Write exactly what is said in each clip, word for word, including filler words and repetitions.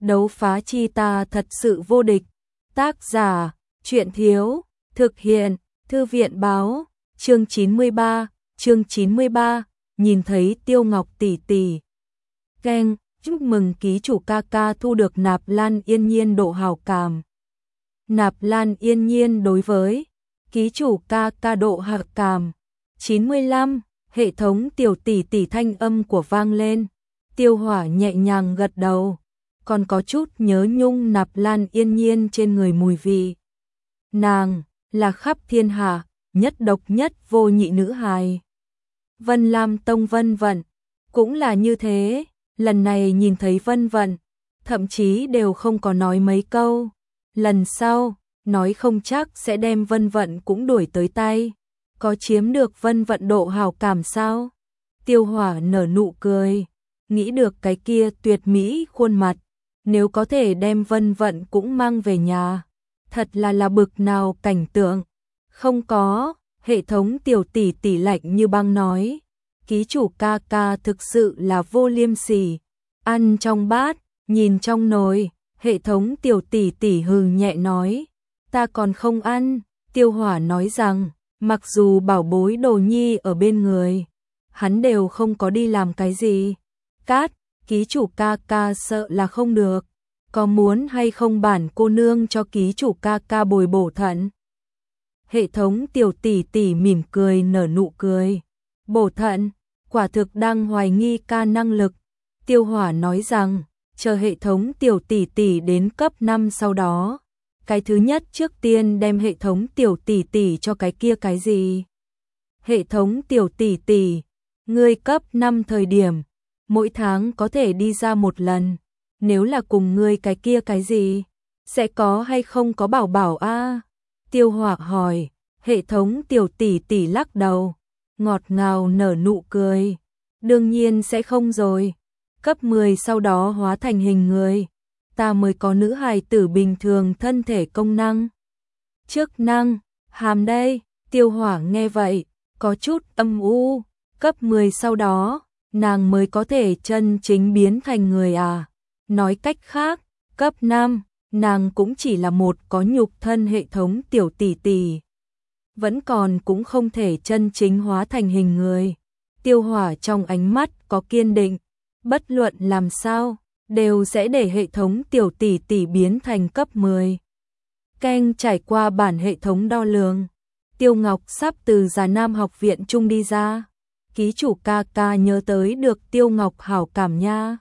đấu phá chi ta thật sự vô địch. Tác giả, truyện thiếu, thực hiện, thư viện báo, chương chín mươi ba, chương chín mươi ba, nhìn thấy Tiêu Ngọc tỷ tỷ. Keng, chúc mừng ký chủ ca ca thu được Nạp Lan Yên Nhiên độ hảo cảm. Nạp Lan Yên Nhiên đối với ký chủ ca ca độ hảo cảm. chín mươi lăm, hệ thống tiểu tỷ tỷ thanh âm của vang lên. Tiêu Hỏa nhẹ nhàng gật đầu, còn có chút nhớ nhung Nạp Lan Yên Nhiên trên người mùi vị. Nàng là khắp thiên hạ nhất độc nhất vô nhị nữ hài. Vân Lam Tông Vân Vận cũng là như thế, lần này nhìn thấy Vân Vận, thậm chí đều không có nói mấy câu. Lần sau, nói không chắc sẽ đem Vân Vận cũng đuổi tới tay. Có chiếm được Vân Vận độ hảo cảm sao? Tiêu Hỏa nở nụ cười, nghĩ được cái kia tuyệt mỹ khuôn mặt, nếu có thể đem Vân Vận cũng mang về nhà, thật là là bực nào cảnh tượng. Không có, hệ thống tiểu tỷ tỷ lạnh như băng nói, ký chủ ca ca thực sự là vô liêm sỉ. Ăn trong bát, nhìn trong nồi, hệ thống tiểu tỷ tỷ hừ nhẹ nói, ta còn không ăn. Tiêu Hỏa nói rằng, mặc dù bảo bối đồ nhi ở bên người, hắn đều không có đi làm cái gì. Cát, ký chủ ca ca sợ là không được, có muốn hay không bản cô nương cho ký chủ ca ca bồi bổ thận? Hệ thống tiểu tỷ tỷ mỉm cười nở nụ cười. Bổ thận, quả thực đang hoài nghi ca năng lực. Tiêu Hỏa nói rằng, chờ hệ thống tiểu tỷ tỷ đến cấp năm sau đó, cái thứ nhất trước tiên đem hệ thống tiểu tỷ tỷ cho cái kia cái gì? Hệ thống tiểu tỷ tỷ, ngươi cấp năm thời điểm, mỗi tháng có thể đi ra một lần, nếu là cùng ngươi cái kia cái gì, sẽ có hay không có bảo bảo a? À? Tiêu Hỏa hỏi, hệ thống tiểu tỷ tỷ lắc đầu, ngọt ngào nở nụ cười, đương nhiên sẽ không rồi, cấp mười sau đó hóa thành hình người, ta mới có nữ hài tử bình thường thân thể công năng. Chức năng, hàm đây, Tiêu Hỏa nghe vậy, có chút âm u, cấp mười sau đó, nàng mới có thể chân chính biến thành người à. Nói cách khác, cấp năm, nàng cũng chỉ là một có nhục thân hệ thống tiểu tỷ tỷ. Vẫn còn cũng không thể chân chính hóa thành hình người. Tiêu Hỏa trong ánh mắt có kiên định, bất luận làm sao, đều sẽ để hệ thống tiểu tỷ tỷ biến thành cấp mười. Keng trải qua bản hệ thống đo lường. Tiêu Ngọc sắp từ Già Nam học viện trung đi ra. Ký chủ ca ca nhớ tới được Tiêu Ngọc hảo cảm nha.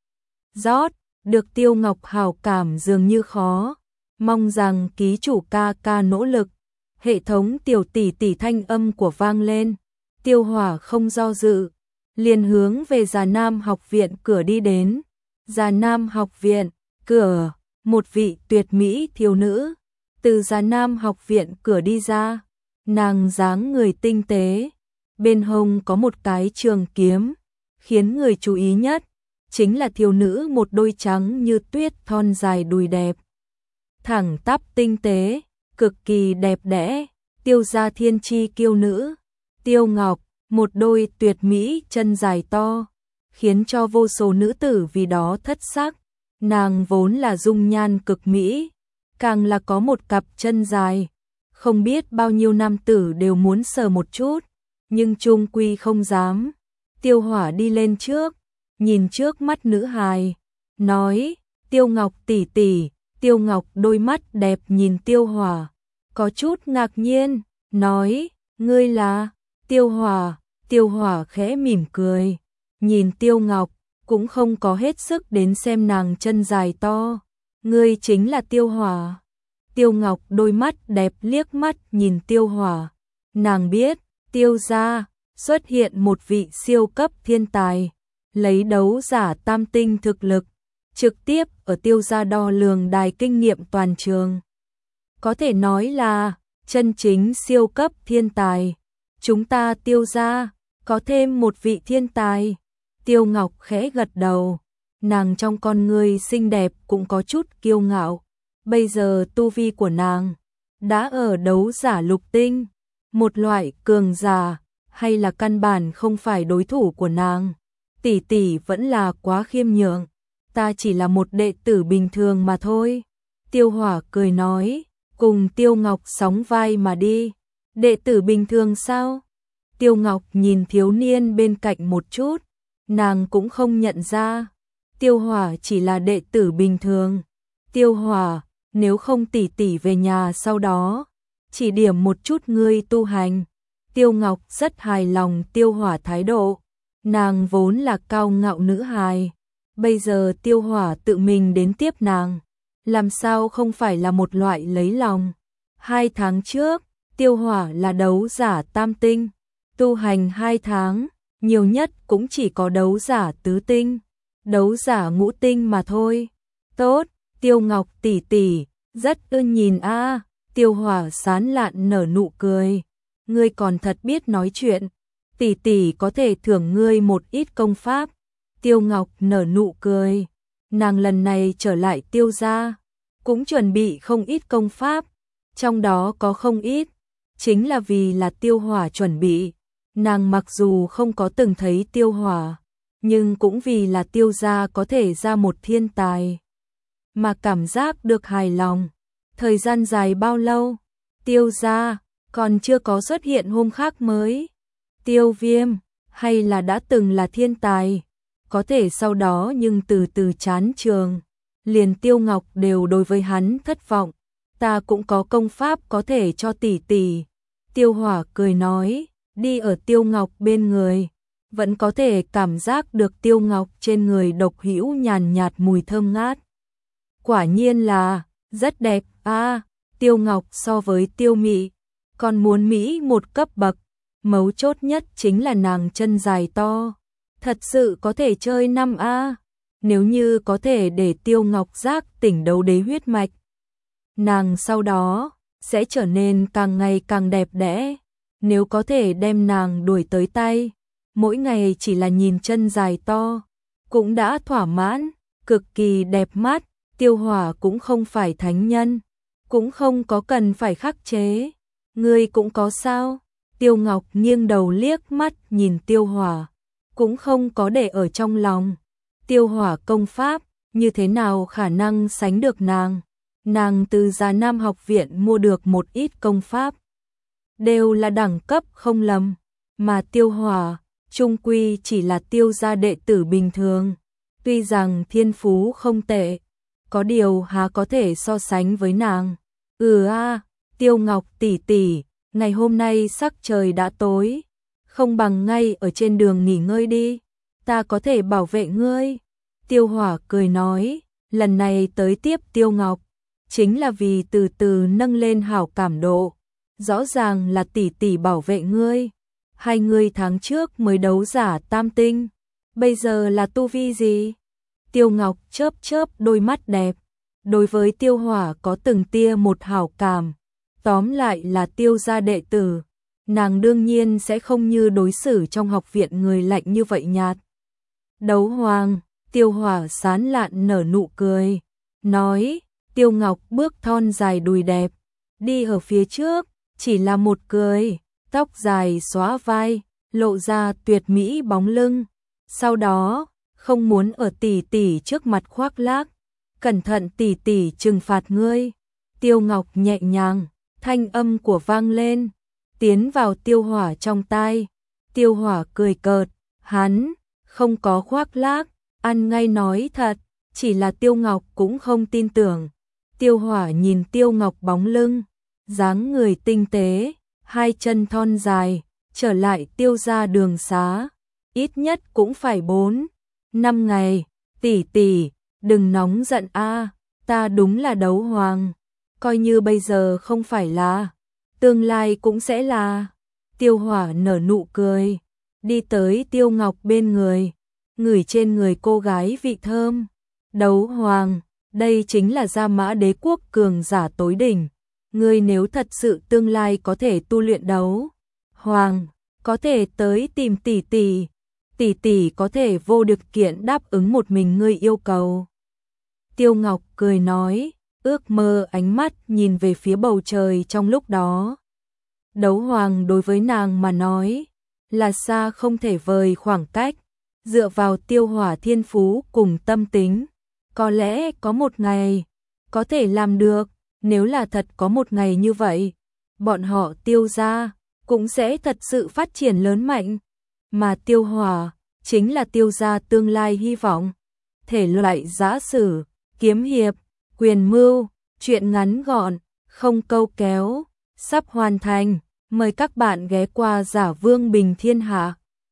Rót, được Tiêu Ngọc hảo cảm dường như khó. Mong rằng ký chủ ca ca nỗ lực. Hệ thống tiểu tỷ tỷ thanh âm của vang lên. Tiêu Hỏa không do dự, liền hướng về Già Nam học viện cửa đi đến. Già Nam học viện, cửa, một vị tuyệt mỹ thiếu nữ, từ Già Nam học viện cửa đi ra, nàng dáng người tinh tế, bên hông có một cái trường kiếm, khiến người chú ý nhất, chính là thiếu nữ một đôi trắng như tuyết thon dài đùi đẹp. Thẳng tắp tinh tế, cực kỳ đẹp đẽ, Tiêu gia thiên chi kiêu nữ, Tiêu Ngọc, một đôi tuyệt mỹ chân dài to, khiến cho vô số nữ tử vì đó thất sắc. Nàng vốn là dung nhan cực mỹ, càng là có một cặp chân dài, không biết bao nhiêu nam tử đều muốn sờ một chút, nhưng chung quy không dám. Tiêu Hỏa đi lên trước, nhìn trước mắt nữ hài, nói, Tiêu Ngọc tỷ tỷ. Tiêu Ngọc đôi mắt đẹp nhìn Tiêu Hỏa, có chút ngạc nhiên, nói, ngươi là Tiêu Hỏa. Tiêu Hỏa khẽ mỉm cười, nhìn Tiêu Ngọc, cũng không có hết sức đến xem nàng chân dài to. Ngươi chính là Tiêu Hỏa. Tiêu Ngọc đôi mắt đẹp liếc mắt nhìn Tiêu Hỏa. Nàng biết, Tiêu gia xuất hiện một vị siêu cấp thiên tài, lấy đấu giả tam tinh thực lực, trực tiếp ở Tiêu gia đo lường đài kinh nghiệm toàn trường. Có thể nói là chân chính siêu cấp thiên tài. Chúng ta Tiêu gia có thêm một vị thiên tài. Tiêu Ngọc khẽ gật đầu, nàng trong con người xinh đẹp cũng có chút kiêu ngạo. Bây giờ tu vi của nàng đã ở đấu giả lục tinh, một loại cường giả, hay là căn bản không phải đối thủ của nàng. Tỷ tỷ vẫn là quá khiêm nhượng. ta chỉ là một đệ tử bình thường mà thôi. Tiêu Hỏa cười nói, cùng Tiêu Ngọc sóng vai mà đi. Đệ tử bình thường sao? Tiêu Ngọc nhìn thiếu niên bên cạnh một chút, nàng cũng không nhận ra. Tiêu Hỏa chỉ là đệ tử bình thường. Tiêu Hỏa, nếu không tỷ tỷ về nhà sau đó, chỉ điểm một chút ngươi tu hành. Tiêu Ngọc rất hài lòng Tiêu Hỏa thái độ. Nàng vốn là cao ngạo nữ hài. Bây giờ Tiêu Hỏa tự mình đến tiếp nàng. Làm sao không phải là một loại lấy lòng. Hai tháng trước, Tiêu Hỏa là đấu giả tam tinh. Tu hành hai tháng, nhiều nhất cũng chỉ có đấu giả tứ tinh. Đấu giả ngũ tinh mà thôi. Tốt, Tiêu Ngọc tỷ tỷ, rất ưa nhìn a. À. Tiêu Hỏa sán lạn nở nụ cười. Ngươi còn thật biết nói chuyện. Tỷ tỷ có thể thưởng ngươi một ít công pháp. Tiêu Ngọc nở nụ cười. Nàng lần này trở lại Tiêu gia, cũng chuẩn bị không ít công pháp. Trong đó có không ít, chính là vì là Tiêu Hỏa chuẩn bị. Nàng mặc dù không có từng thấy Tiêu Hỏa, nhưng cũng vì là Tiêu gia có thể ra một thiên tài, mà cảm giác được hài lòng. Thời gian dài bao lâu? Tiêu gia còn chưa có xuất hiện hôm khác mới. Tiêu Viêm, hay là đã từng là thiên tài, có thể sau đó nhưng từ từ chán trường. Liền Tiêu Ngọc đều đối với hắn thất vọng. Ta cũng có công pháp có thể cho tỷ tỷ. Tiêu Hỏa cười nói, đi ở Tiêu Ngọc bên người, vẫn có thể cảm giác được Tiêu Ngọc trên người độc hữu nhàn nhạt mùi thơm ngát. Quả nhiên là rất đẹp a. À, Tiêu Ngọc so với Tiêu Mị còn muốn mỹ một cấp bậc. Mấu chốt nhất chính là nàng chân dài to, thật sự có thể chơi năm a. Nếu như có thể để Tiêu Ngọc giác tỉnh đấu đế huyết mạch, nàng sau đó sẽ trở nên càng ngày càng đẹp đẽ. Nếu có thể đem nàng đuổi tới tay, mỗi ngày chỉ là nhìn chân dài to, cũng đã thỏa mãn, cực kỳ đẹp mắt. Tiêu Hỏa cũng không phải thánh nhân, cũng không có cần phải khắc chế. Ngươi cũng có sao? Tiêu Ngọc nghiêng đầu liếc mắt nhìn Tiêu Hỏa, cũng không có để ở trong lòng. Tiêu Hỏa công pháp, như thế nào khả năng sánh được nàng? Nàng từ Già Nam học viện mua được một ít công pháp, đều là đẳng cấp không lầm, mà Tiêu Hỏa chung quy chỉ là Tiêu gia đệ tử bình thường. Tuy rằng thiên phú không tệ, có điều há có thể so sánh với nàng. Ừ a, à, Tiêu Ngọc tỷ tỷ, ngày hôm nay sắc trời đã tối, không bằng ngay ở trên đường nghỉ ngơi đi, ta có thể bảo vệ ngươi. Tiêu Hỏa cười nói, lần này tới tiếp Tiêu Ngọc, chính là vì từ từ nâng lên hảo cảm độ. Rõ ràng là tỷ tỷ bảo vệ ngươi. Hai ngươi tháng trước mới đấu giả tam tinh, bây giờ là tu vi gì? Tiêu Ngọc chớp chớp đôi mắt đẹp, đối với Tiêu Hỏa có từng tia một hảo cảm. Tóm lại là Tiêu gia đệ tử, nàng đương nhiên sẽ không như đối xử trong học viện người lạnh như vậy nhạt. Đấu Hoàng, Tiêu Hỏa sán lạn nở nụ cười, nói, Tiêu Ngọc bước thon dài đùi đẹp, đi ở phía trước, chỉ là một cười, tóc dài xóa vai, lộ ra tuyệt mỹ bóng lưng. Sau đó, không muốn ở tỷ tỷ trước mặt khoác lác, cẩn thận tỷ tỷ trừng phạt ngươi. Tiêu Ngọc nhẹ nhàng, thanh âm của vang lên, tiến vào Tiêu Hỏa trong tai. Tiêu Hỏa cười cợt, hắn không có khoác lác, ăn ngay nói thật, chỉ là Tiêu Ngọc cũng không tin tưởng. Tiêu Hỏa nhìn Tiêu Ngọc bóng lưng, dáng người tinh tế, hai chân thon dài, trở lại Tiêu gia đường xá, ít nhất cũng phải bốn, năm ngày. Tỷ tỷ, đừng nóng giận a, ta đúng là đấu hoàng, coi như bây giờ không phải là, tương lai cũng sẽ là. Tiêu Hỏa nở nụ cười, đi tới Tiêu Ngọc bên người, ngửi trên người cô gái vị thơm. Đấu hoàng, đây chính là Gia Mã Đế quốc cường giả tối đỉnh. Ngươi nếu thật sự tương lai có thể tu luyện đấu hoàng, có thể tới tìm tỷ tỷ, tỷ tỷ có thể vô điều kiện đáp ứng một mình ngươi yêu cầu. Tiêu Ngọc cười nói, ước mơ ánh mắt nhìn về phía bầu trời trong lúc đó. Đấu hoàng đối với nàng mà nói, là xa không thể vời khoảng cách, dựa vào Tiêu Hỏa thiên phú cùng tâm tính, Có lẽ có một ngày, có thể làm được, nếu là thật có một ngày như vậy, bọn họ Tiêu gia cũng sẽ thật sự phát triển lớn mạnh, mà Tiêu Hòa chính là Tiêu gia tương lai hy vọng. Thể loại giã sử, kiếm hiệp, quyền mưu, truyện ngắn gọn, không câu kéo, sắp hoàn thành, mời các bạn ghé qua Giả Vương Bình Thiên Hạ.